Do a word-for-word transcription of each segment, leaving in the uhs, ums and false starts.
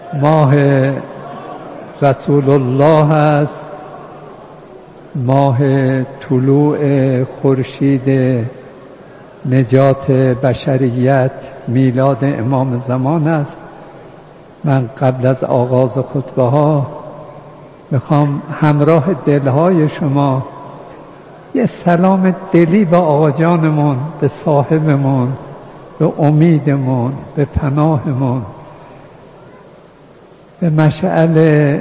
ماه رسول الله است، ماه طلوع خورشید نجات بشریت، میلاد امام زمان است. من قبل از آغاز خطبه ها میخوام همراه دلهای شما یه سلام دلی به آقا جانمون، به صاحبمون، به امیدمون، به پناهمون، به مشعل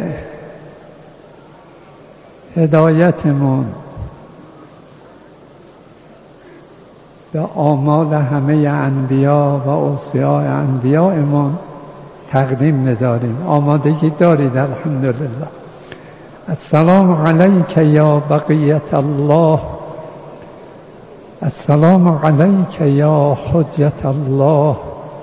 هدایتمون، به آمال همه انبیا و اوصیاء انبیایمون تقدیم می‌داریم. آمادگی دارید؟ الحمدلله. السلام علیک یا بقیت الله، السلام علیک یا حجت الله،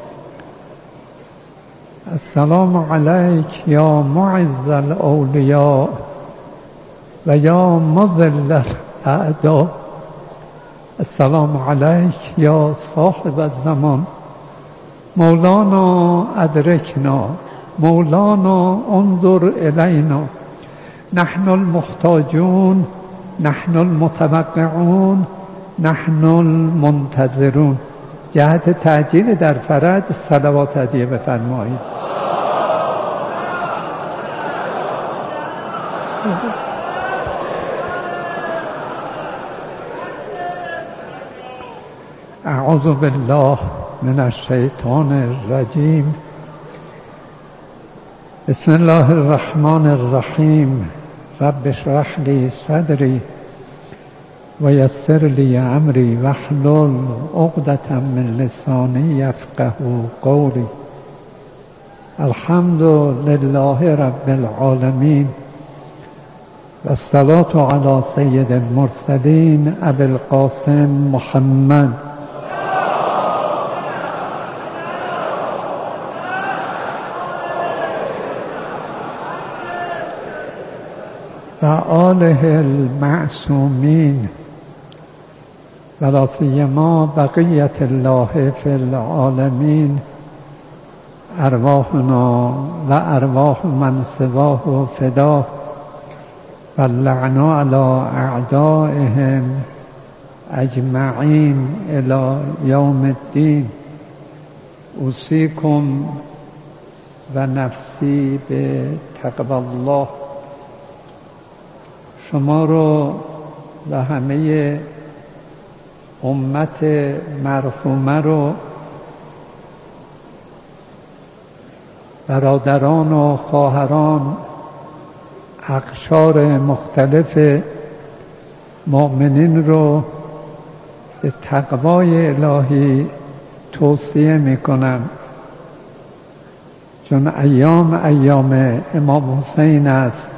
السلام علیک یا معز الاولیاء و یا مذل الاعداء، السلام علیک یا صاحب الزمان، مولانا ادرکنا، مولانا انظر الینا، نحن المحتاجون، نحن المتوقعون، نحن المنتظرون. جهت تعجیل در فرج صلوات هدیه بفرمایید. اعوذ بالله من الشیطان الرجیم، بسم الله الرحمن الرحیم، رب اشرح لی صدری و یسر لی امری واحلل عقدة من لسانی یفقهوا قولی. الحمد لله رب العالمین و الصلاة علی سید المرسلین ابی القاسم محمد و آله المعصومین و لا سیما بقیت الله فی العالمین، ارواحنا و ارواح من سواه فدا و اللعنا علی اعدائهم اجمعین الی یوم الدین. اوصیکم و نفسی به تقوی الله. شما رو و همه امت مرحومه رو، برادران و خواهران، اقشار مختلف مؤمنین رو به تقوای الهی توصیه میکنم، چون ایام ایام امام حسین است،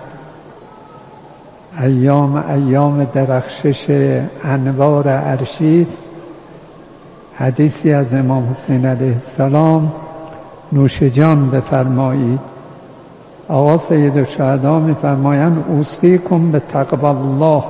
ایام ایام درخشش انوار عرشی است. حدیثی از امام حسین علیه السلام نوش جان بفرمایید. آقا سید الشهدا میفرمایند اوصیکم به تقوی الله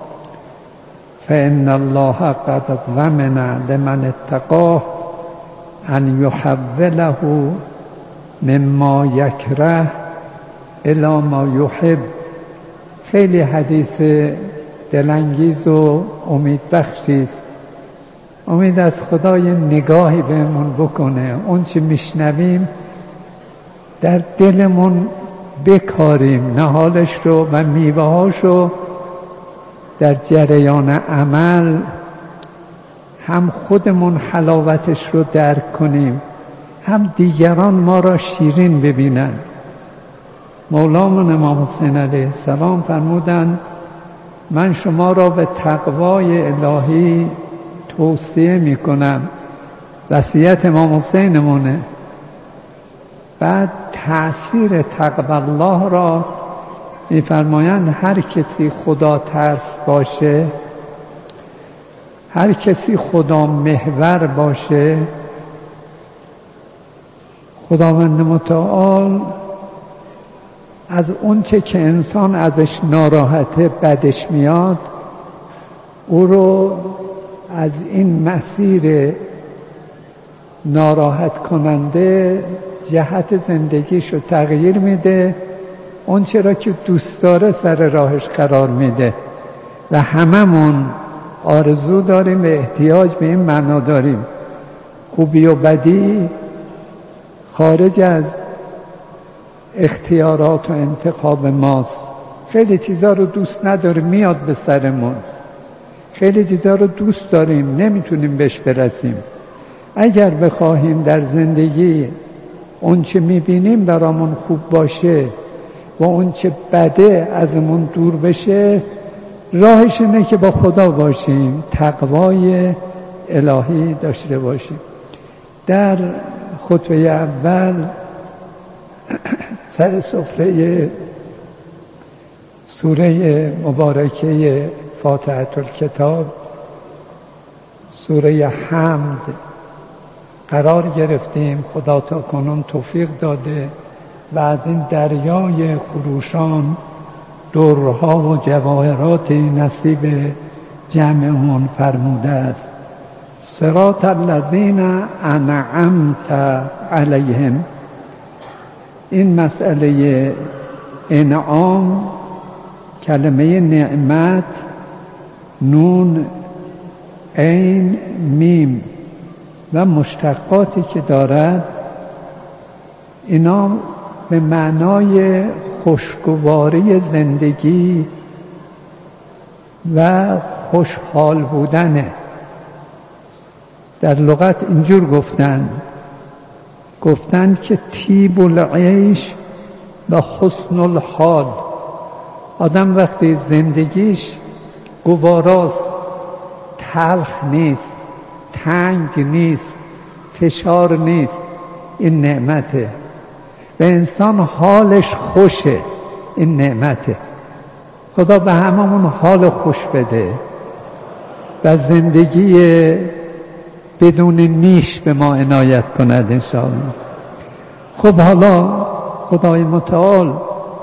فان الله قد ضمن لمن اتقاه ان یحوله مما یکره الی ما یحب. خیلی حدیث دلانگیز و امیدبخشی است. امید از خدا یه نگاهی بهمون بکنه، اون چی میشنویم در دلمون بکاریم، نهالش رو و میوه‌هاش رو در جریان عمل هم خودمون حلاوتش رو درک کنیم، هم دیگران ما را شیرین ببینن. مولامون امام حسین علیه السلام فرمودند من شما را به تقوای الهی توصیه می کنم. وصیت امام حسینمونه. بعد تأثیر تقوی الله را میفرمایند هر کسی خدا ترس باشه، هر کسی خدا محور باشه، خداوند متعال از اون چه که انسان ازش ناراحته بدش میاد او رو از این مسیر ناراحت کننده جهت زندگیشو تغییر میده، اون چرا که دوست داره سر راهش قرار میده و هممون آرزو داریم و احتیاج به این معنا داریم. خوبی و بدی خارج از اختیارات و انتخاب ماست. خیلی چیزا رو دوست نداریم میاد به سرمون، خیلی چیزا رو دوست داریم نمیتونیم بهش برسیم. اگر بخواهیم در زندگی اون چه میبینیم برامون خوب باشه و اون چه بده ازمون دور بشه، راهش اینه که با خدا باشیم، تقوای الهی داشته باشیم. در خطبه اول سر سفره سوره مبارکه فاتحه الکتاب، سوره حمد قرار گرفتیم. خدا تا کنون توفیق داده و از این دریای خروشان درها و جواهرات نصیب جمعمون فرموده است. صراط الذین انعمت علیهم. این مسئله انعام، کلمه نعمت، نون عین میم و مشتقاتی که دارد، اینا به معنای خوشگواری زندگی و خوشحال بودنه. در لغت اینجور گفتن گفتن که طیب العیش و حسن الحال. آدم وقتی زندگیش گواراست، تلخ نیست، تنگ نیست، فشار نیست، این نعمته. و انسان حالش خوشه، این نعمته. خدا به هممون حال خوش بده و زندگی بدون نیش به ما عنایت کند انشاءالله. خب حالا خدای متعال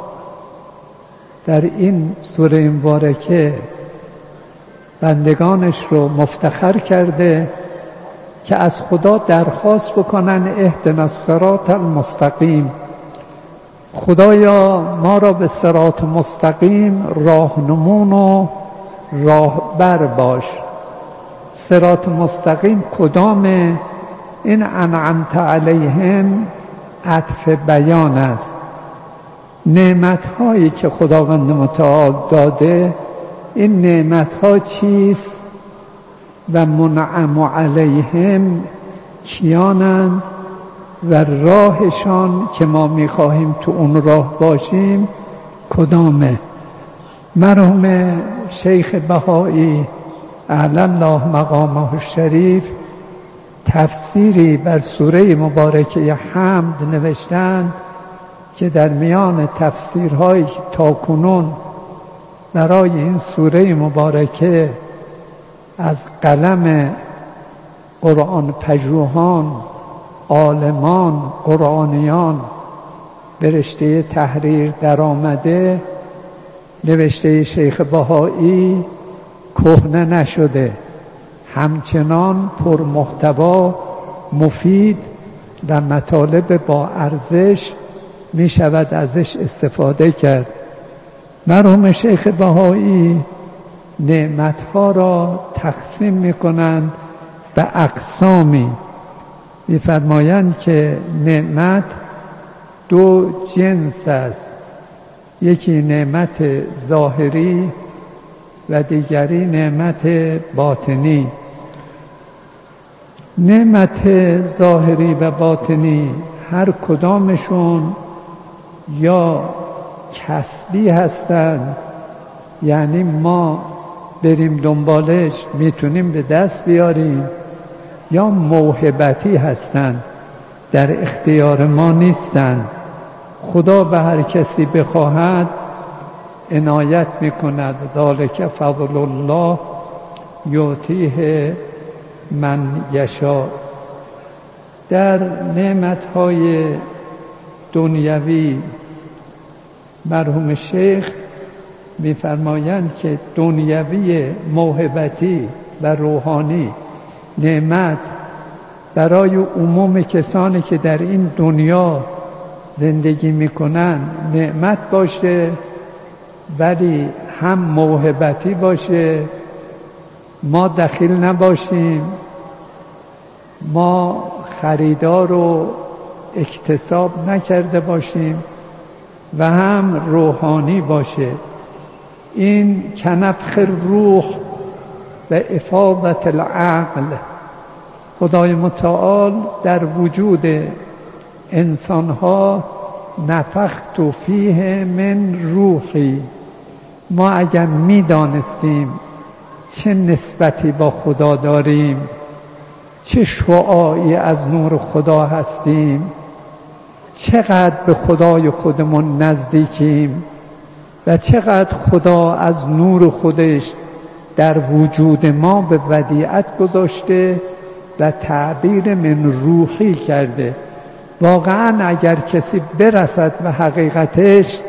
در این سوره مبارکه بندگانش رو مفتخر کرده که از خدا درخواست بکنن اهدنا الصراط المستقیم. خدایا ما را به صراط مستقیم راهنمون و راهبر باش. صراط مستقیم کدامه؟ این انعمت علیهم عطف بیان است. نعمت هایی که خداوند متعال داده، این نعمت ها چیست و منعم علیهم کیانند و راهشان که ما میخواهیم تو اون راه باشیم کدامه؟ مرحوم شیخ بهایی اعلی الله مقامه الشریف تفسیری بر سوره مبارکه حمد نوشتند که در میان تفسیرهایی که تاکنون برای این سوره مبارکه از قلم قرآن پژوهان، عالمان، قرآنیان به رشته تحریر در آمده، نوشته شیخ بهایی کهنه نشده، همچنان پر محتوا، مفید و مطالب با ارزش می شود ازش استفاده کرد. مرحوم شیخ بهایی نعمتها را تقسیم می کنند به اقسامی. می فرمایند که نعمت دو جنس است، یکی نعمت ظاهری و دیگری نعمت باطنی. نعمت ظاهری و باطنی هر کدامشون یا کسبی هستند، یعنی ما بریم دنبالش میتونیم به دست بیاریم، یا موهبتی هستند، در اختیار ما نیستند. خدا به هر کسی بخواهد عنایت میکند. ذالک فضل الله یعطیه من یشاء. در نعمتهای دنیوی مرحوم شیخ میفرمایند که دنیوی، موهبتی و روحانی نعمت برای عموم کسانی که در این دنیا زندگی میکنن نعمت باشه، ولی هم موهبتی باشه، ما دخیل نباشیم، ما خریدار رو اکتساب نکرده باشیم و هم روحانی باشه. این کنفخ روح و افاضت العقل، خدای متعال در وجود انسانها نفخت فیه من روحی. ما اگر میدانستیم چه نسبتی با خدا داریم، چه شعاعی از نور خدا هستیم، چقدر به خدای خودمون نزدیکیم و چقدر خدا از نور خودش در وجود ما به ودیعت گذاشته و تعبیر من روحی کرده. واقعا اگر کسی برسد به حقیقتش،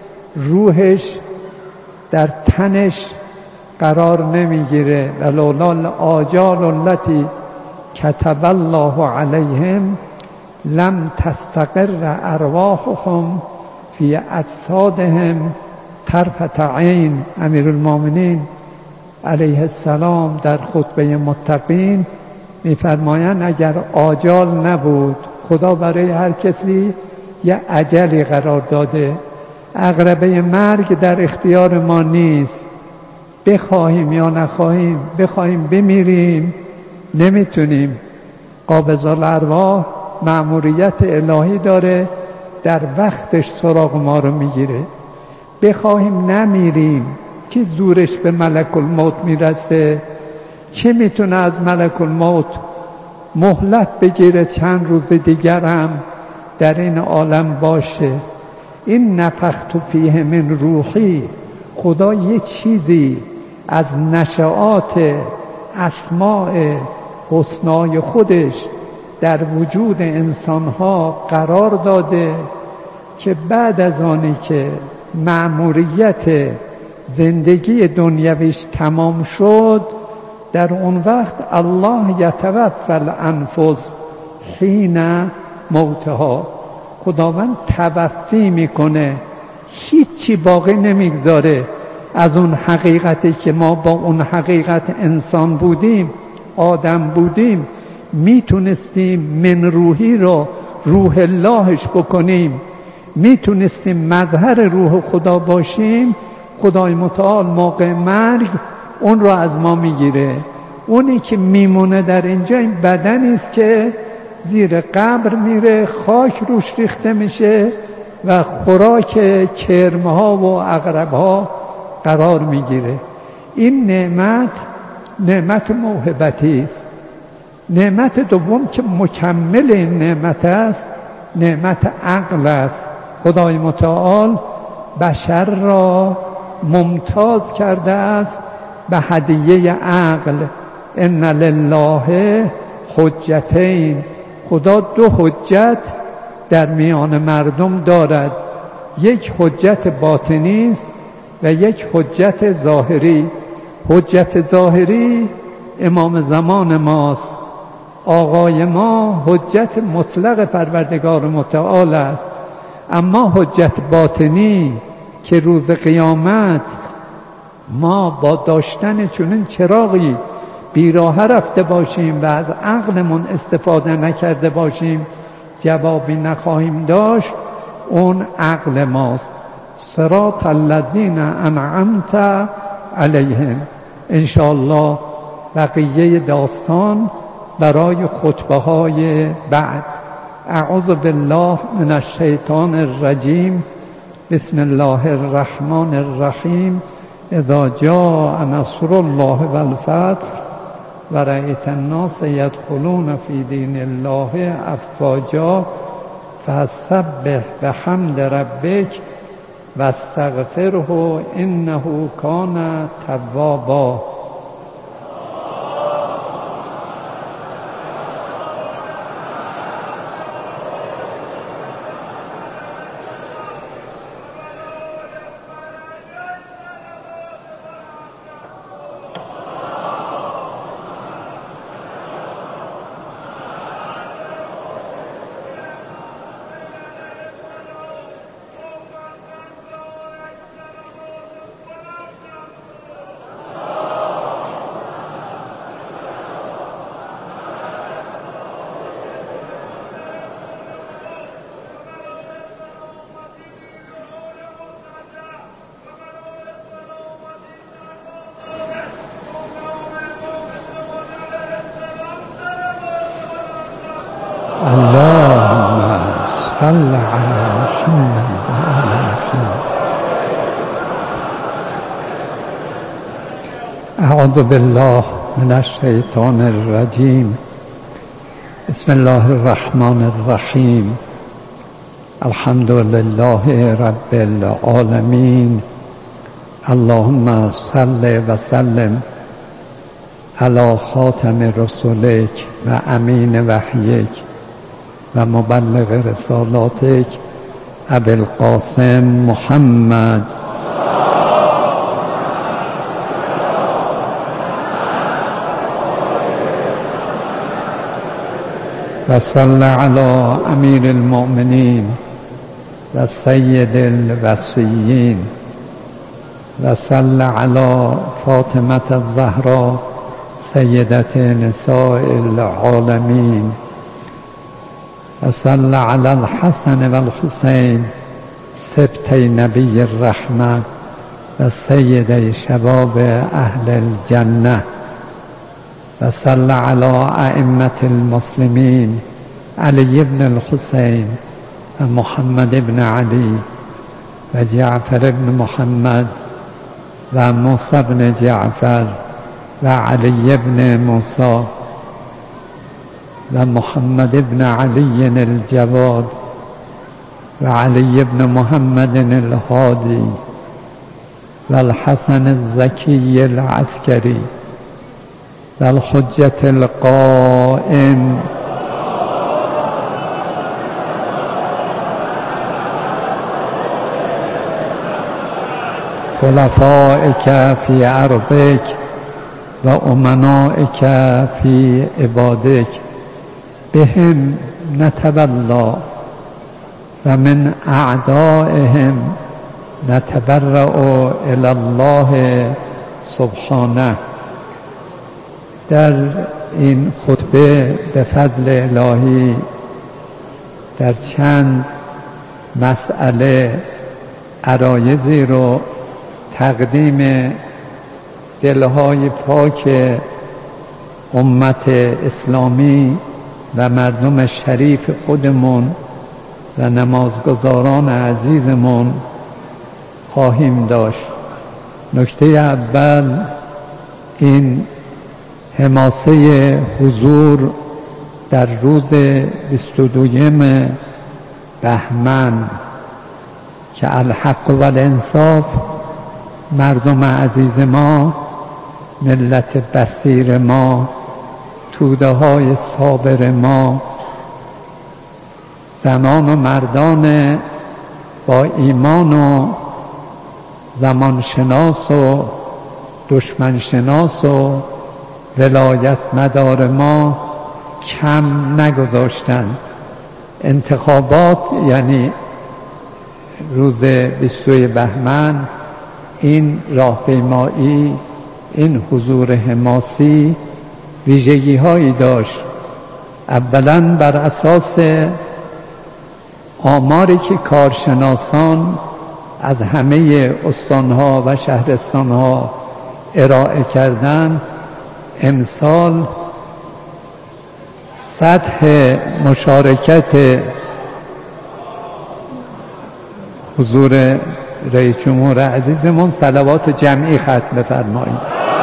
روحش در تنش قرار نمیگیره. ولولا الآجال التي كتب الله عليهم لم تستقر ارواحهم فی اجسادهم طرفة عین. امیرالمومنین علیه السلام در خطبه متقین میفرمایند اگر آجال نبود، خدا برای هر کسی یه اجلی قرار داده، عقربه مرگ در اختیار ما نیست. بخواهیم یا نخواهیم، بخواهیم بمیریم نمیتونیم. قابض الارواح مأموریت الهی داره، در وقتش سراغ ما رو میگیره. بخواهیم نمیریم، کی زورش به ملک الموت میرسه؟ کی میتونه از ملک الموت مهلت بگیره چند روز دیگر هم در این عالم باشه؟ این نفخت فیه من روحی، خدا یه چیزی از نشآت اسماء حسنای خودش در وجود انسانها قرار داده که بعد از آنی که مأموریت زندگی دنیویش تمام شد، در اون وقت الله یتوفی الانفس حین موتها، خداوند توفی میکنه، هیچی باقی نمیگذاره از اون حقیقتی که ما با اون حقیقت انسان بودیم، آدم بودیم، میتونستیم من روحی رو روح اللهش بکنیم، میتونستیم مظهر روح خدا باشیم. خدای متعال موقع مرگ اون رو از ما میگیره. اونی که میمونه در اینجا این بدنی است که زیر قبر میره، خاک روش ریخته میشه و خوراک کرمها و عقربها قرار میگیره. این نعمت نعمت موهبتی است. نعمت دوم که مکمل این نعمت است، نعمت عقل است. خدای متعال بشر را ممتاز کرده است به هدیه عقل. ان لله حجتین، خدا دو حجت در میان مردم دارد، یک حجت باطنی است و یک حجت ظاهری. حجت ظاهری امام زمان ماست، آقای ما حجت مطلق پروردگار متعال است. اما حجت باطنی که روز قیامت ما با داشتن چنین چراغی بیراه رفته باشیم و از عقلمون استفاده نکرده باشیم، جوابی نخواهیم داشت، اون عقل ماست. صراط الذین انعمت علیهم. انشاءالله بقیه داستان برای خطبه های بعد. اعوذ بالله من الشیطان الرجیم. بسم الله الرحمن الرحیم. اذا جاء نصر الله والفتح ورأیت الناس يدخلون في دین الله افواجا فسبح بحمد ربک واستغفره انه کان توابا. صل على محمد وعلى محمد. اعوذ بالله من الشیطان الرجیم. بسم الله الرحمن الرحیم. الحمد لله رب العالمین. اللهم صل و سلم علی خاتم رسولک و امین وحیک و مبلغ رسالاتک ابی القاسم محمد و صل علی امیر المؤمنین و سید الوصیین و صل علی فاطمه الزهرا سیدت نساء العالمین و صل علی الحسن و الحسین سبطی نبی الرحمه و سید شباب اهل الجنه و صل علی ائمة المسلمین علی بن الحسین و محمد بن علی و جعفر بن محمد و موسی بن جعفر و علی بن موسی و محمد بن علی الجواد و علی بن محمد الهادی و الحسن الزکی العسکری و الحجة القائم خلفائك في أرضك و امنائك في عبادك بهم نتولى و من اعدائهم نتبرأ الى الله سبحانه. در این خطبه به فضل الهی در چند مسئله عرایضی رو تقدیم دلهای پاک امت اسلامی و مردم شریف خودمون و نمازگزاران عزیزمون خواهیم داشت. نکته اول این حماسه حضور در روز بیست و دوم بهمن که الحق و الانصاف، مردم عزیز ما، ملت بصیر ما، توده های صابر ما، زنان و مردان با ایمان و زمانشناس و دشمنشناس و ولایت مدار ما کم نگذاشتند. انتخابات یعنی روز بیست بهمن این راهپیمایی، این حضور حماسی ویژگی هایی داشت. اولا بر اساس آماری که کارشناسان از همه استانها و شهرستانها ارائه کردند، امسال سطح مشارکت حضور رئیس جمهور عزیزمون، صلوات جمعی ختم بفرمایید.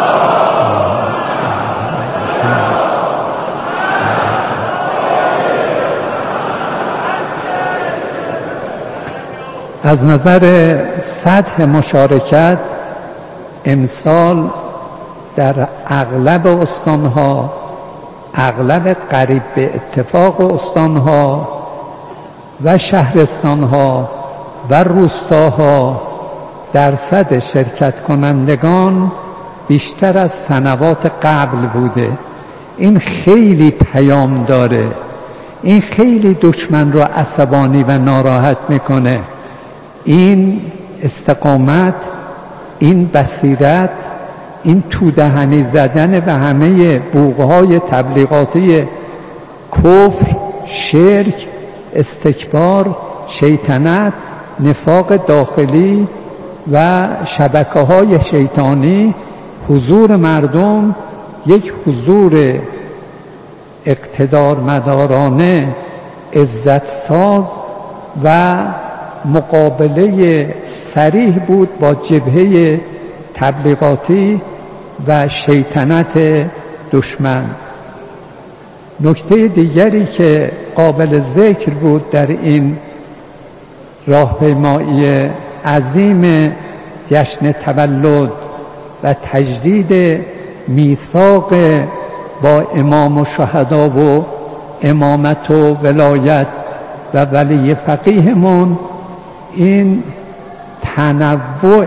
از نظر سطح مشارکت امسال در اغلب استانها، اغلب قریب به اتفاق استانها و شهرستانها و روستاها درصد شرکت کنندگان بیشتر از سنوات قبل بوده. این خیلی پیام داره، این خیلی دشمن رو عصبانی و ناراحت میکنه. این استقامت، این بصیرت، این تودهنی زدن به همه بوقهای تبلیغاتی کفر، شرک، استکبار، شیطنت، نفاق داخلی و شبکه‌های شیطانی، حضور مردم یک حضور اقتدار مدارانه، عزت ساز و مقابله صریح بود با جبهه تبلیغاتی و شیطنت دشمن. نکته دیگری که قابل ذکر بود در این راهپیمایی عظیم جشن تولد و تجدید میثاق با امام و شهدا و امامت و ولایت و ولی فقیهمون این تنوع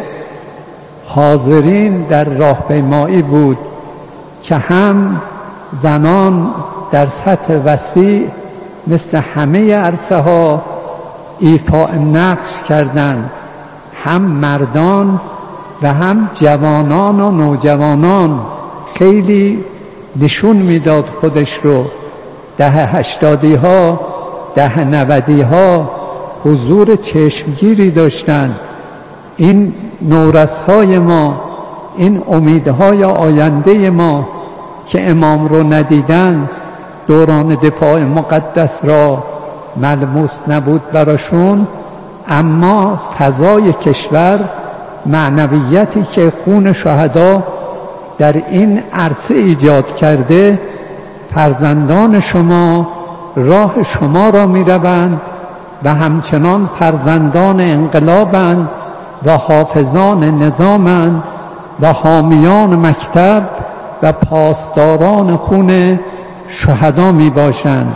حاضرین در راهپیمایی بود که هم زنان در سطح وسیع مثل همه عرصه ها ایفاء نقش کردند، هم مردان و هم جوانان و نوجوانان خیلی نشون میداد خودش رو. دهه هشتادی ها دهه نودی ها حضور چشمگیری داشتند. این نورس‌های ما، این امیدهای آینده ما که امام رو ندیدن، دوران دفاع مقدس را ملموس نبود براشون، اما فضای کشور، معنویتی که خون شهدا در این عرصه ایجاد کرده، فرزندان شما راه شما را می روند و همچنان فرزندان انقلابند و حافظان نظامند و حامیان مکتب و پاسداران خون شهدا می باشند.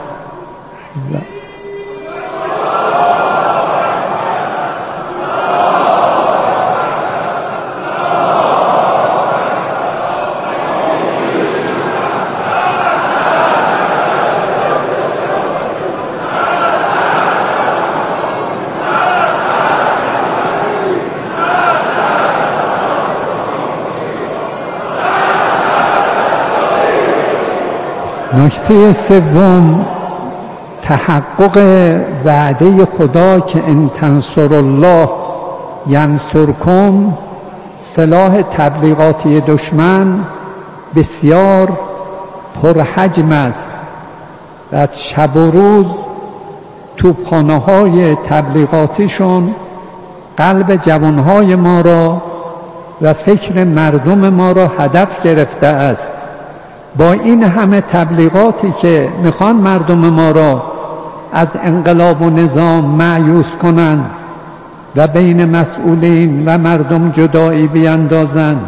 نکته سوم، تحقق وعده خدا که ان تنصر الله ینصرکم. سلاح تبلیغاتی دشمن بسیار پرحجم است و شب و روز توپخانه‌های تبلیغاتیشون قلب جوانهای ما را و فکر مردم ما را هدف گرفته است. با این همه تبلیغاتی که میخوان مردم ما را از انقلاب و نظام مایوس کنند و بین مسئولین و مردم جدایی بیندازند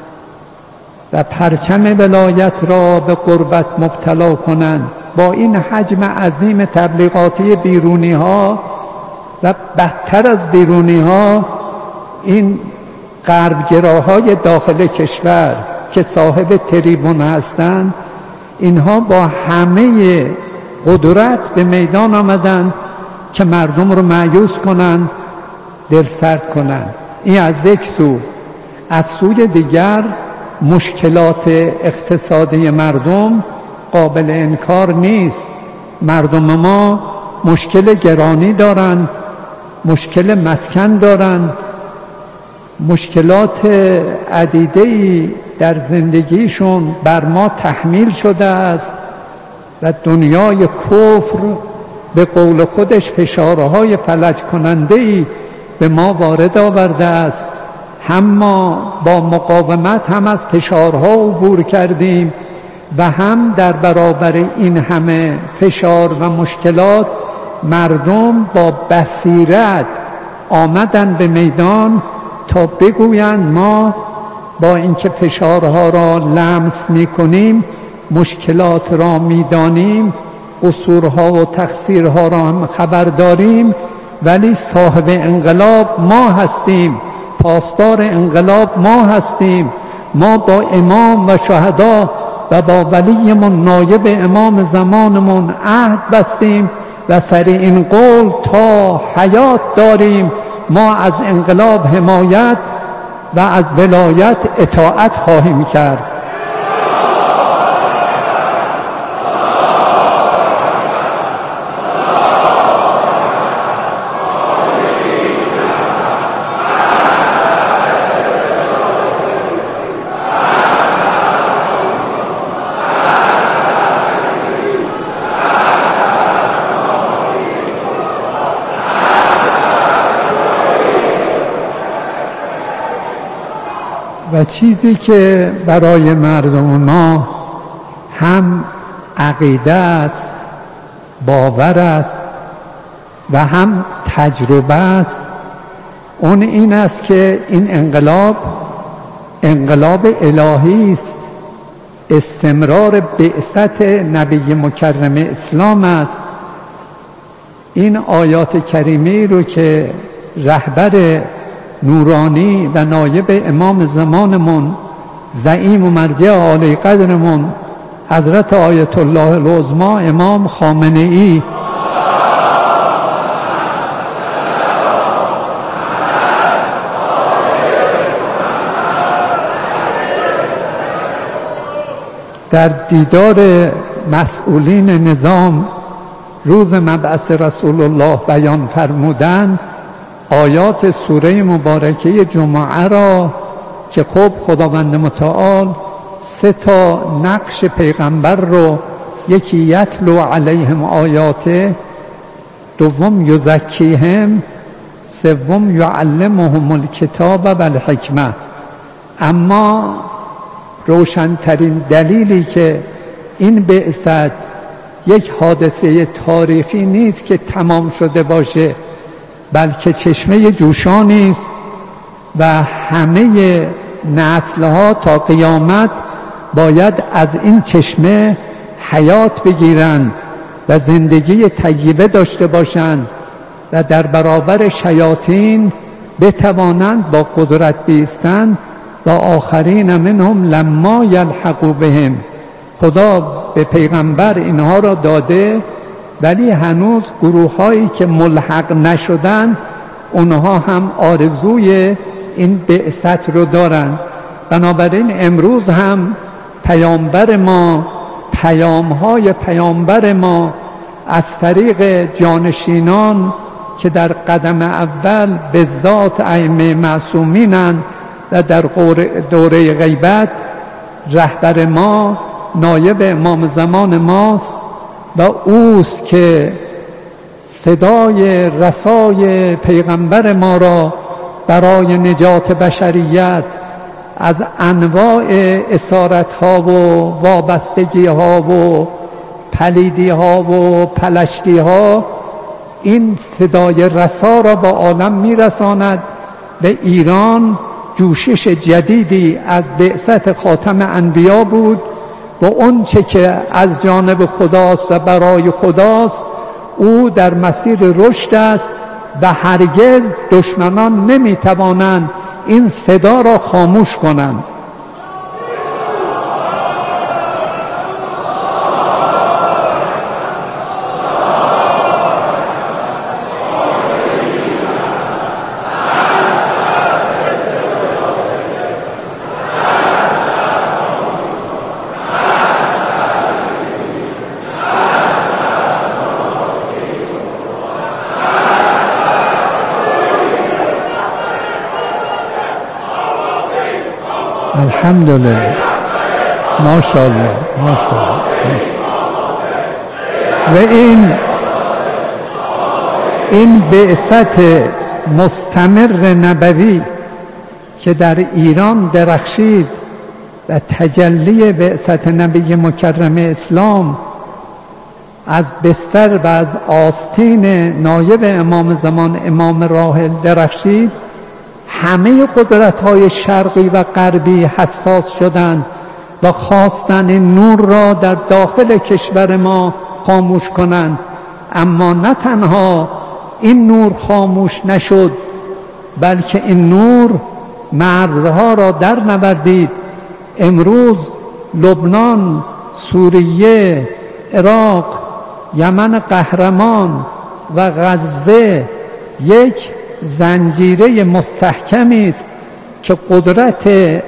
و پرچم ولایت را به غربت مبتلا کنند، با این حجم عظیم تبلیغاتی بیرونی ها و بدتر از بیرونی ها این غربگراهای داخل کشور که صاحب تریبون هستند، اینها با همه قدرت به میدان آمدند که مردم رو مایوس کنند، دلسرد کنند. این از یک سو. از سوی دیگر مشکلات اقتصادی مردم قابل انکار نیست. مردم ما مشکل گرانی دارند، مشکل مسکن دارند، مشکلات عدیده‌ای در زندگیشون بر ما تحمیل شده است و دنیای کفر به قول خودش فشارهای فلج کننده‌ای به ما وارد آورده است. هم ما با مقاومت هم از فشارها عبور کردیم و هم در برابر این همه فشار و مشکلات مردم با بصیرت آمدن به میدان تا بگویند ما با اینکه فشارها را لمس می‌کنیم، مشکلات را می‌دانیم، قصورها و تقصیرها را هم خبر داریم، ولی صاحب انقلاب ما هستیم، پاسدار انقلاب ما هستیم. ما با امام و شهدا و با ولیمون نایب امام زمانمون عهد بستیم و سر این قول تا حیات داریم. ما از انقلاب حمایت و از ولایت اطاعت خواهیم کرد. و چیزی که برای مردم ما هم عقیده است، باور است و هم تجربه است، اون این است که این انقلاب انقلاب الهی است، استمرار بعثت نبی مکرم اسلام است. این آیات کریمه رو که رهبر نورانی و نایب امام زمانمون، زعیم و مرجع عالی قدرمون، حضرت آیت الله العظمی امام خامنه ای در دیدار مسئولین نظام روز مبعث رسول الله بیان فرمودند، آیات سوره مبارکه جمعه را که خب خداوند متعال سه تا نقش پیغمبر رو، یکی یتلو علیهم آیاته، دوم یزکیهم، سوم یعلمهم الکتاب و الحکمه. اما روشنترین دلیلی که این بعثت یک حادثه تاریخی نیست که تمام شده باشه، بلکه چشمه جوشانی است و همه نسل‌ها تا قیامت باید از این چشمه حیات بگیرند و زندگی طیبه داشته باشند و در برابر شیاطین بتوانند با قدرت بایستند و آخرین منهم لما یلحقوا بهم. خدا به پیغمبر اینها را داده، ولی هنوز گروه هایی که ملحق نشدن اونها هم آرزوی این بعثت رو دارن. بنابراین امروز هم پیامبر ما، پیام های پیامبر ما از طریق جانشینان که در قدم اول به ذات ائمه معصومینند و در دوره غیبت رهبر ما نایب امام زمان ماست و اوست که صدای رسای پیغمبر ما را برای نجات بشریت از انواع اسارت ها و وابستگی ها و پلیدی ها و پلشتی ها، این صدای رسا را با عالم میرساند. به ایران جوشش جدیدی از بعثت خاتم انبیا بود و اون چه که از جانب خداست و برای خداست او در مسیر رشد است و هرگز دشمنان نمیتوانند این صدا را خاموش کنند. الحمدلله، ماشاءالله ماشاءالله. و این این بعثت مستمر نبوی که در ایران درخشید و تجلی بعثت نبی مکرم اسلام از بستر و از آستین نایب امام زمان امام راحل درخشید، همه قدرت‌های شرقی و غربی حساس شدند و خواستند این نور را در داخل کشور ما خاموش کنند. اما نه تنها این نور خاموش نشد، بلکه این نور مرزها را در نوردید. امروز لبنان، سوریه، عراق، یمن قهرمان و غزه یک زنجیره مستحکمی است که قدرت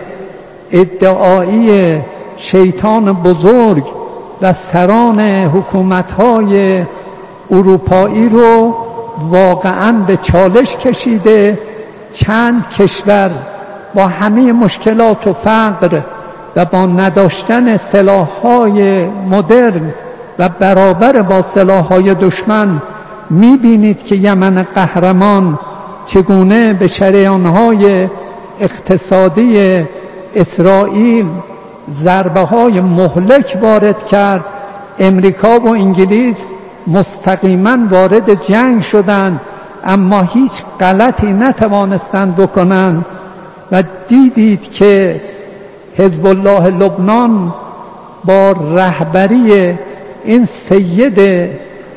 ادعایی شیطان بزرگ و سران حکومت‌های اروپایی رو واقعاً به چالش کشیده. چند کشور با همه مشکلات و فقر و با نداشتن سلاح‌های مدرن و برابر با سلاح‌های دشمن می‌بینید که یمن قهرمان چگونه به شریان‌های اقتصادی اسرائیل ضربه های مهلک وارد کرد، امریکا و انگلیس مستقیما وارد جنگ شدند اما هیچ غلطی نتوانستند بکنند و دیدید که حزب الله لبنان با رهبری این سید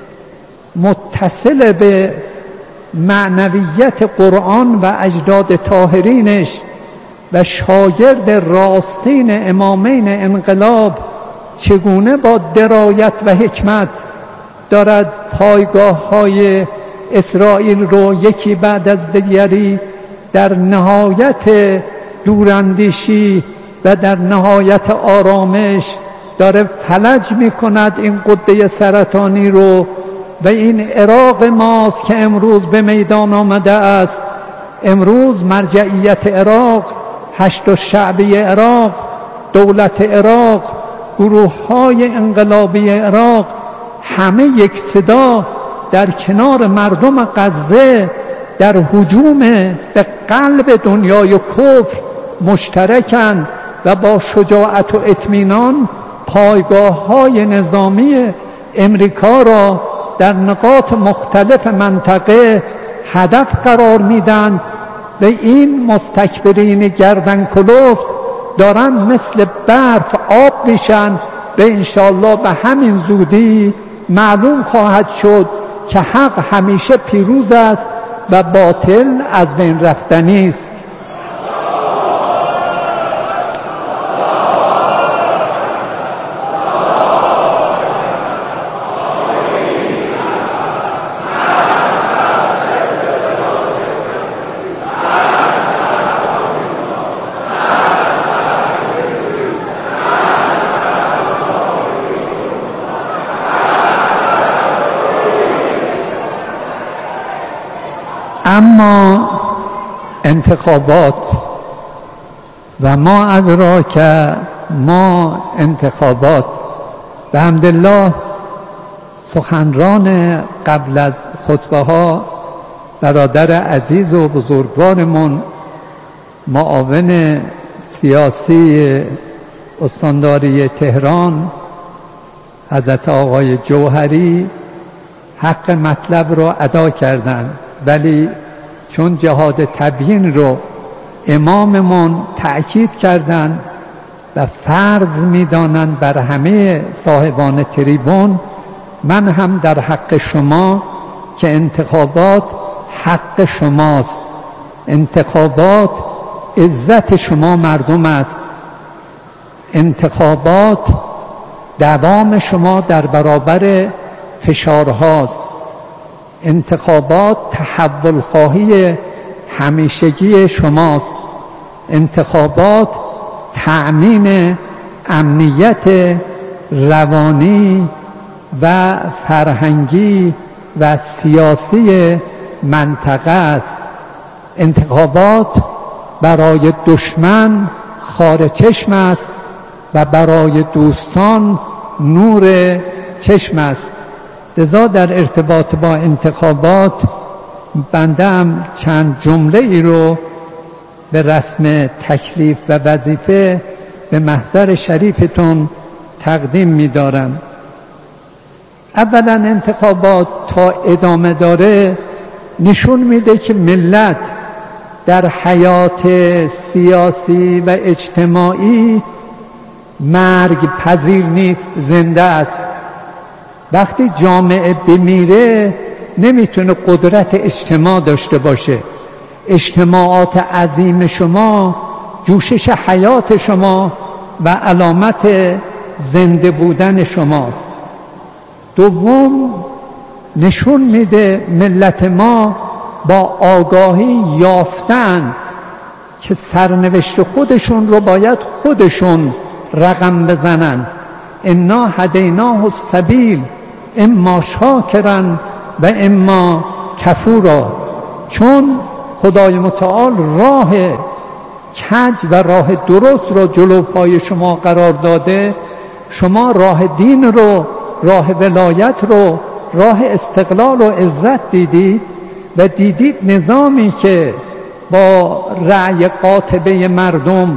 متصل به معنویت قرآن و اجداد طاهرینش و شاگرد راستین امامین انقلاب چگونه با درایت و حکمت دارد پایگاه های اسرائیل رو یکی بعد از دیگری در نهایت دوراندیشی و در نهایت آرامش داره فلج می کند این قده سرطانی رو. و این عراق ماست که امروز به میدان آمده است. امروز مرجعیت عراق، هشت شعبی عراق، دولت عراق، گروه های انقلابی عراق، همه یک صدا در کنار مردم غزه در هجوم به قلب دنیای کفر مشترکند و با شجاعت و اطمینان پایگاه های نظامی امریکا را در نقاط مختلف منطقه هدف قرار میدن و این مستکبرین گردن کلفت دارن مثل برف آب میشن و انشاءالله به همین زودی معلوم خواهد شد که حق همیشه پیروز است و باطل از بین رفتنی است. اما انتخابات و ما ادراک ما انتخابات، به حمدالله سخنران قبل از خطبه ها برادر عزیز و بزرگوارمون معاون سیاسی استانداری تهران حضرت آقای جوهری حق مطلب رو ادا کردند، ولی چون جهاد تبیین رو اماممون تأکید کردند و فرض می‌دانند بر همه صاحبان تریبون، من هم در حق شما که انتخابات حق شماست، انتخابات عزت شما مردم است، انتخابات دوام شما در برابر فشارهاست، انتخابات تحول خواهی همیشگی شماست، انتخابات تأمین امنیت روانی و فرهنگی و سیاسی منطقه است، انتخابات برای دشمن خار چشم است و برای دوستان نور چشم است. لذا در ارتباط با انتخابات بنده هم چند جمله ای رو به رسم تکلیف و وظیفه به محضر شریفتون تقدیم می دارم. اولا انتخابات تا ادامه داره نشون میده که ملت در حیات سیاسی و اجتماعی مرگ پذیر نیست، زنده است. وقتی جامعه بمیره نمیتونه قدرت اجتماع داشته باشه. اجتماعات عظیم شما جوشش حیات شما و علامت زنده بودن شماست. دوم نشون میده ملت ما با آگاهی یافتن که سرنوشت خودشون رو باید خودشون رقم بزنن. انا هدیناه السبیل اما شاکرا و اما کفورا. چون خدای متعال راه کج و راه درست رو جلو پای شما قرار داده، شما راه دین رو، راه ولایت رو، راه استقلال و عزت دیدید و دیدید نظامی که با رأی قاطبه مردم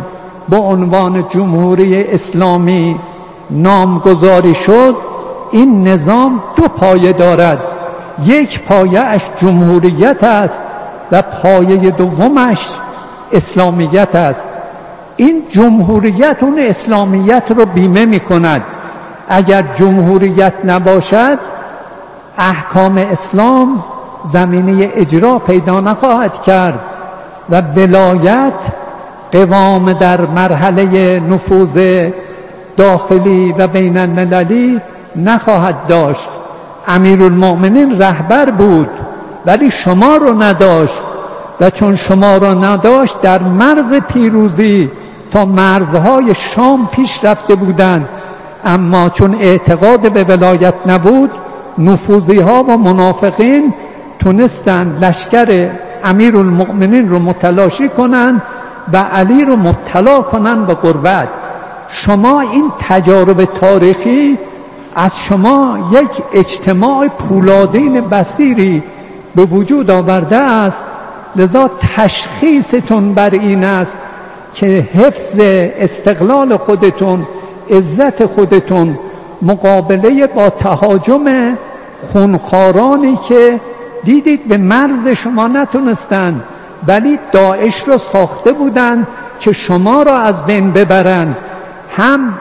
با عنوان جمهوری اسلامی نامگذاری شد، این نظام دو پایه دارد. یک پایه اش جمهوریت است و پایه دومش اسلامیت است. این جمهوریت اون اسلامیت رو بیمه می کند. اگر جمهوریت نباشد احکام اسلام زمینه اجرا پیدا نخواهد کرد و ولایت قوام در مرحله نفوذ داخلی و بین المللی نخواهد داشت. امیرالمؤمنین رهبر بود ولی شما رو نداشت و چون شما رو نداشت در مرز پیروزی تا مرزهای شام پیش رفته بودند، اما چون اعتقاد به ولایت نبود نفوذی ها و منافقین تونستند لشکر امیرالمؤمنین رو متلاشی کنند و علی رو مبتلا کنند به غربت. شما این تجارب تاریخی از شما یک اجتماع پولادین بصیری به وجود آورده است، لذا تشخیصتون بر این است که حفظ استقلال خودتون، عزت خودتون مقابله با تهاجم خونخوارانی که دیدید به مرز شما نتونستند ولی داعش رو ساخته بودند که شما را از بین ببرند، هم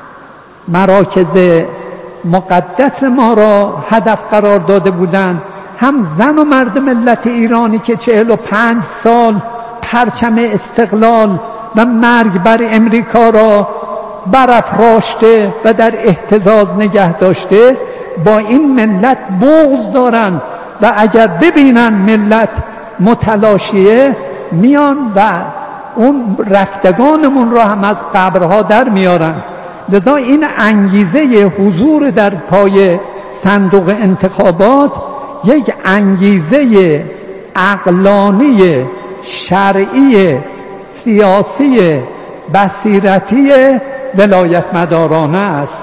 مراکز مقدس ما را هدف قرار داده بودند، هم زن و مرد ملت ایرانی که چهل و پنج سال پرچم استقلال و مرگ بر امریکا را برافراشته و در احتزاز نگه داشته با این ملت بغض دارند و اگر ببینن ملت متلاشیه میان و اون رفتگانمون را هم از قبرها در میارن. لذا این انگیزه حضور در پای صندوق انتخابات یک انگیزه عقلانی شرعی سیاسی بصیرتی ولایت مدارانه است.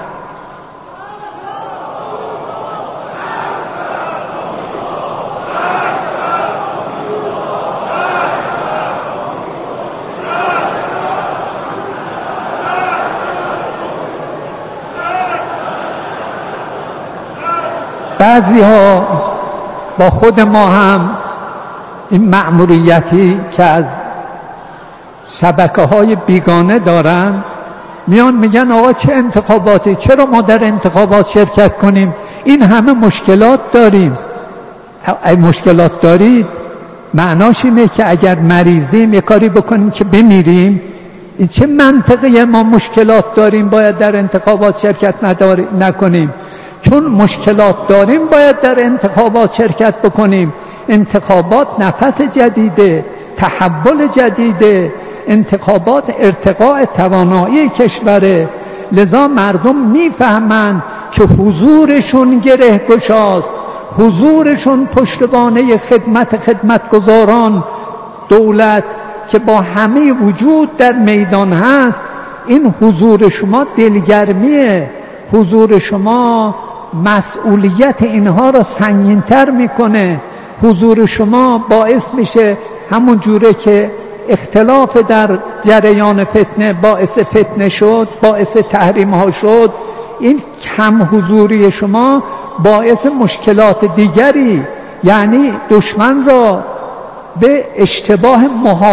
بعضی ها با خود ما هم این مأموریتی که از شبکه های بیگانه دارن میان میگن آقا چه انتخاباتی، چرا ما در انتخابات شرکت کنیم، این همه مشکلات داریم. ای مشکلات دارید معناش اینه که اگر مریضیم یک کاری بکنیم که بمیریم؟ این چه منطقیه ما مشکلات داریم باید در انتخابات شرکت نکنیم؟ چون مشکلات داریم باید در انتخابات شرکت بکنیم. انتخابات نفس جدیده، تحول جدیده، انتخابات ارتقاء توانایی کشوره. لذا مردم میفهمند که حضورشون گره گشاست، حضورشون پشتوانه خدمت خدمتگزاران دولت که با همه وجود در میدان هست. این حضور شما دلگرمیه، حضور شما مسئولیت اینها را سنگین‌تر میکنه، حضور شما باعث میشه همون جوره که اختلاف در جریان فتنه باعث فتنه شد، باعث تحریم ها شد، این کم حضوری شما باعث مشکلات دیگری، یعنی دشمن را به اشتباه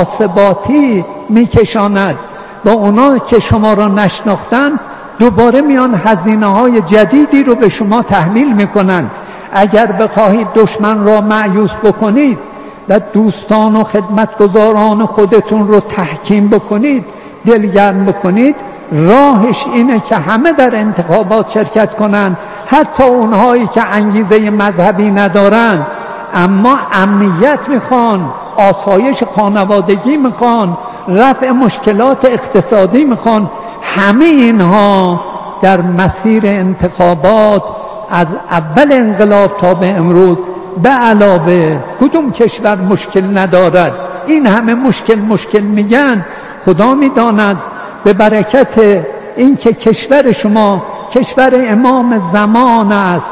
محاسباتی میکشاند. با اونا که شما را نشناختن دوباره میان هزینه های جدیدی رو به شما تحمیل میکنن. اگر بخواهید دشمن را مایوس بکنید و دوستان و خدمتگزاران خودتون رو تحکیم بکنید، دلگرم بکنید، راهش اینه که همه در انتخابات شرکت کنن، حتی اونهایی که انگیزه مذهبی ندارن اما امنیت میخوان، آسایش خانوادگی میخوان، رفع مشکلات اقتصادی میخوان. همه اینها در مسیر انتخابات از اول انقلاب تا به امروز به علاوه کدوم کشور مشکل ندارد؟ این همه مشکل مشکل میگن. خدا میداند به برکت اینکه کشور شما کشور امام زمان است،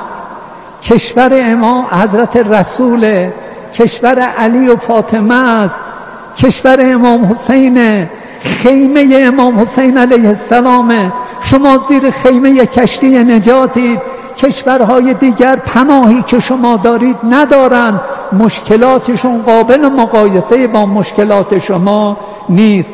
کشور امام حضرت رسول، کشور علی و فاطمه است، کشور امام حسین. خیمه امام حسین علیه السلام، شما زیر خیمه کشتی نجاتید. کشورهای دیگر پناهی که شما دارید ندارند، مشکلاتشون قابل مقایسه با مشکلات شما نیست.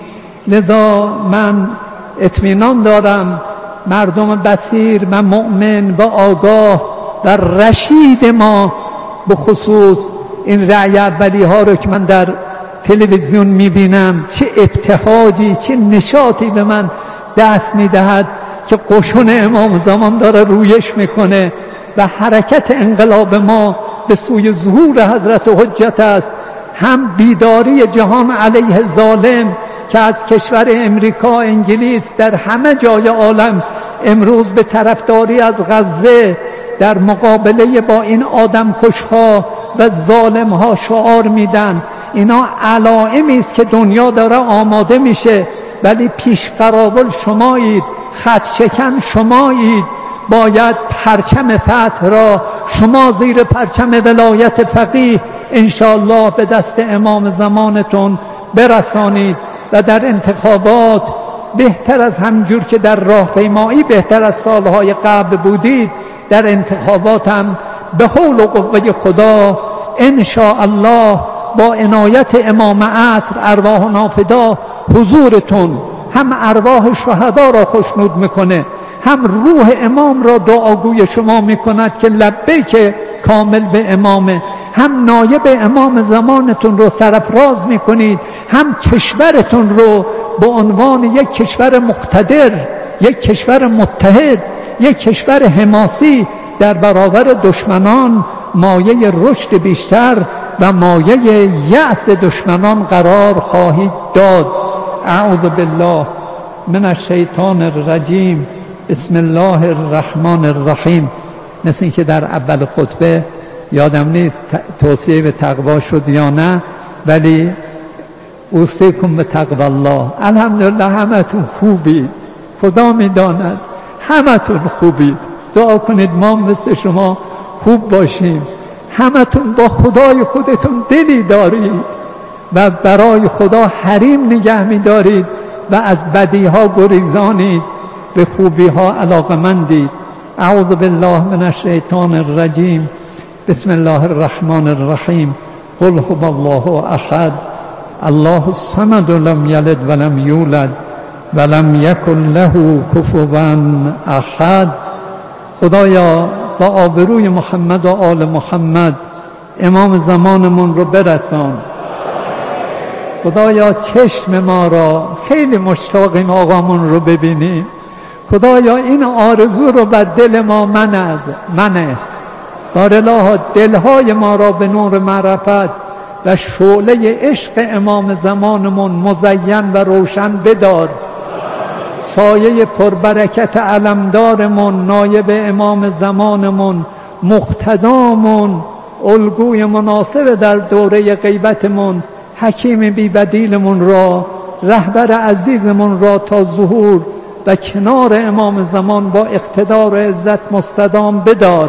لذا من اطمینان دارم مردم بصیر و مؤمن و آگاه و رشید ما، به خصوص این رعی اولی ها رو که من در تلویزیون میبینم، چه ابتهاجی، چه نشاطی به من دست میدهد که قشون امام زمان داره رویش میکنه و حرکت انقلاب ما به سوی ظهور حضرت حجت است. هم بیداری جهان علیه ظالم که از کشور امریکا، انگلیس، در همه جای عالم امروز به طرفداری از غزه در مقابله با این آدمکش‌ها و ظالم‌ها شعار میدن. اینا علائمی است که دنیا داره آماده میشه، ولی پیش قراول شمایید، خط شکن شمایید. باید پرچم فتح را شما زیر پرچم ولایت فقیه انشاءالله به دست امام زمانتون برسانید و در انتخابات بهتر از همجور که در راهپیمایی بهتر از سالهای قبل بودید، در انتخابات هم به حول و قوه خدا انشاءالله با عنایت امام عصر ارواح نافدا حضورتون هم ارواح شهدا را خوشنود میکنه، هم روح امام را دعاگوی شما میکند که لبیک کامل به امامه، هم نایب امام زمانتون رو سرفراز میکنید، هم کشورتون رو به عنوان یک کشور مقتدر، یک کشور متحد، یک کشور حماسی در برابر دشمنان مایه رشد بیشتر و مایه یأس دشمنان قرار خواهید داد. اعوذ بالله من الشیطان الرجیم. بسم الله الرحمن الرحیم. مثل این که در اول خطبه یادم نیست توصیه به تقوا شد یا نه، ولی اوصیکم به تقوا الله. الحمدلله همتون خوبید، خدا میداند همتون خوبید. دعا کنید ما مثل شما خوب باشیم. همتون با خدای خودتون دلی دارید و برای خدا حریم نگه می‌دارید و از بدیها گریزانید، به خوبیها علاقمندید. اعوذ بالله من الشیطان الرجیم. بسم الله الرحمن الرحیم. قل هو الله احد الله الصمد لم یلد ولم یولد ولم یکن له کفوا احد. خدایا با آبروی محمد و آل محمد امام زمانمون رو برسان. خدایا چشم ما را، خیلی مشتاقیم آقامون رو ببینیم. خدایا این آرزو رو بر دل ما من از منه بارالله، دلهای ما را به نور معرفت و شعله عشق امام زمانمون مزین و روشن بدار. سایه پربرکت علمدارمون، نایب امام زمانمون، مقتدامون، الگوی مناسب در دوره غیبتمون، حکیم بی بدیلمون را، رهبر عزیزمون را تا ظهور و کنار امام زمان با اقتدار و عزت مستدام بدار.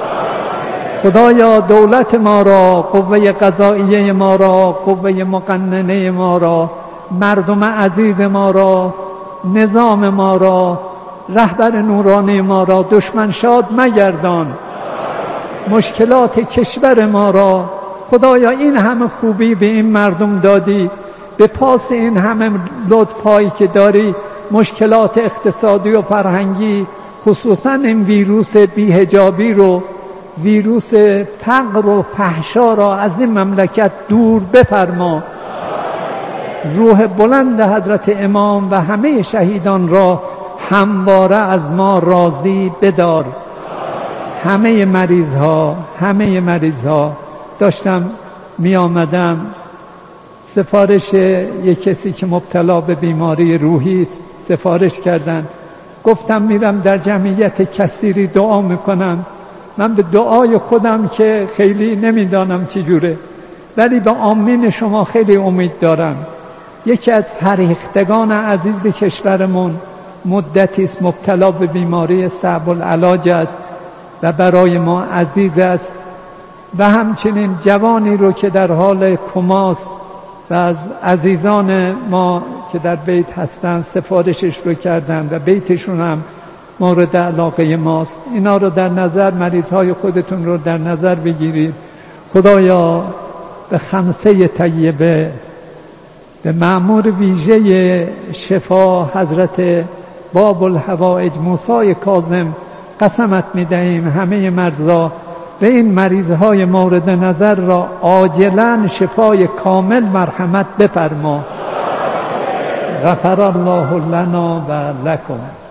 خدایا دولت ما را، قوه قضاییه ما را، قوه مقننه ما را، مردم عزیز ما را، نظام ما را، رهبر نورانی ما را دشمن شاد مگردان. مشکلات کشور ما را خدایا این همه خوبی به این مردم دادی، به پاس این همه لطفایی که داری مشکلات اقتصادی و فرهنگی، خصوصا این ویروس بی‌حجابی رو، ویروس فقر و فحشا را از این مملکت دور بفرما. روح بلند حضرت امام و همه شهیدان را همواره از ما راضی بدار. همه مریض ها همه مریض ها داشتم می آمدم، سفارش یک کسی که مبتلا به بیماری روحی است سفارش کردن. گفتم میرم در جمعیت کثیری دعا میکنم. من به دعای خودم که خیلی نمیدانم چجوره، ولی به آمین شما خیلی امید دارم. یکی از فرهیختگان عزیز کشورمون مدتی است مبتلا به بیماری صعب العلاج است و برای ما عزیز است، و همچنین جوانی رو که در حال کماست و از عزیزان ما که در بیت هستند سفارشش رو کردن و بیتشون هم مورد علاقه ماست. اینا رو در نظر، مریضهای خودتون رو در نظر بگیرید. خدایا به خمسه طیبه، به مأمور ویژه شفا حضرت باب الحوائج موسی کاظم قسمت می‌دهیم همه مرضا و این مریضهای مورد نظر را عاجلاً شفای کامل مرحمت بفرما. غفر الله لنا و لکم.